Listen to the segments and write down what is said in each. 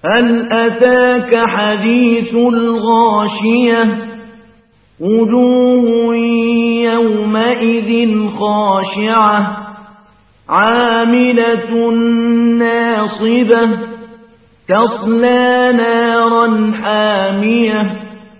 هل أتاك حديث الغاشية وجوه يومئذ خاشعة عاملة ناصبة تصلى نارا حامية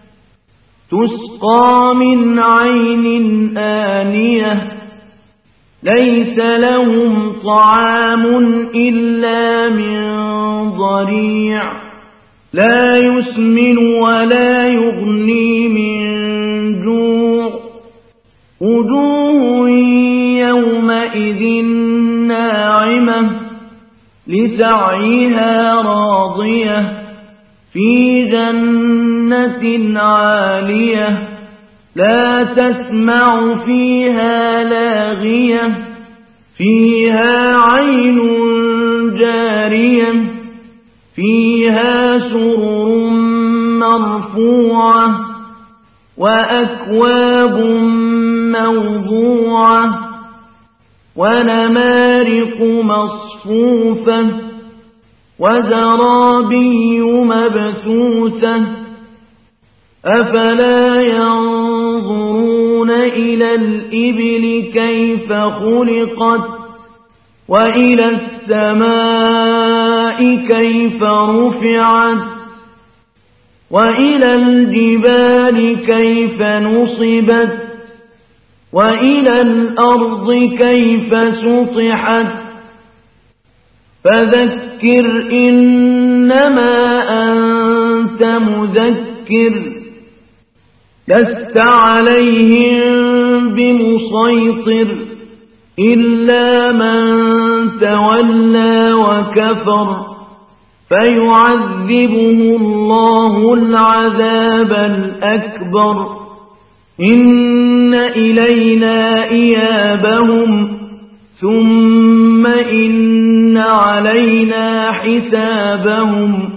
تسقى من عين آنية ليس لهم طعام إلا من ضريع لا يسمن ولا يغني من جوع وجوه يومئذ ناعمة لسعيها راضية في جنة عالية لا تسمع فيها لاغية فيها عين جارية فيها سرر مرفوعة وأكواب موضوعة ونمارق مصفوفة وزرابي مبثوثة أفلا ينظرون إلى الإبل كيف خلقت وإلى السماء كيف رفعت وإلى الجبال كيف نصبت وإلى الأرض كيف سطحت فذكر إنما أنت مذكر لست عليهم بمسيطر إلا من تولى وكفر فيعذبه الله العذاب الأكبر إن إلينا إيابهم ثم إن علينا حسابهم